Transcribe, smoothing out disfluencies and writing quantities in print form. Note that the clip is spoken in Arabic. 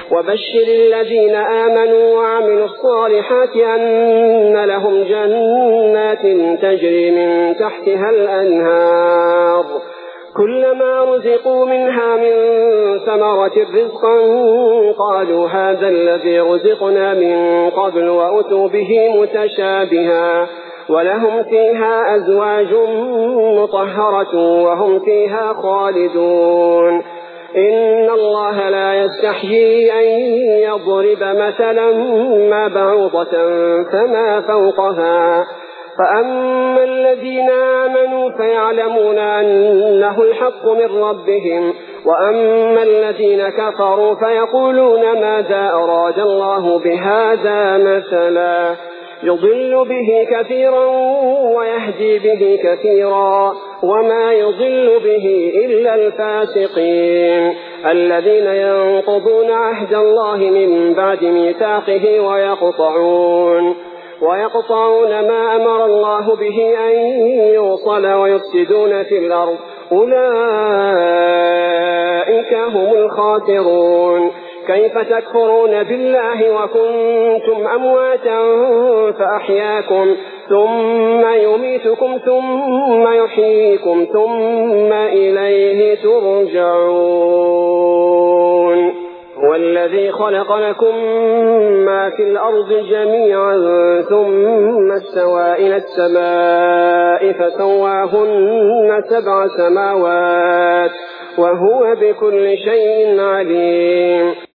وبشر الذين آمنوا وعملوا الصالحات أن لهم جنات تجري من تحتها الأنهار كلما رزقوا منها من ثمرة رزقا قالوا هذا الذي رزقنا من قبل وأتوا به متشابها ولهم فيها أزواج مطهرة وهم فيها خالدون إن الله لا يستحيي أن يضرب مثلا ما بعوضة فما فوقها فأما الذين آمنوا فيعلمون أنه الحق من ربهم وأما الذين كفروا فيقولون ماذا أراد الله بهذا مثلا يضل به كثيرا ويهدي به كثيرا وما يضل به إلا الفاسقين الذين ينقضون عهد الله من بعد ميثاقه ويقطعون ما أمر الله به أن يوصل ويفسدون في الأرض أولئك هم الخاسرون كيف تكفرون بالله وكنتم أمواتا فأحياكم ثم يميتكم ثم يحييكم ثم إليه ترجعون هو الذي خلق لكم ما في الأرض جميعا ثم استوى إلى السماء فسواهن 7 سماوات وهو بكل شيء عليم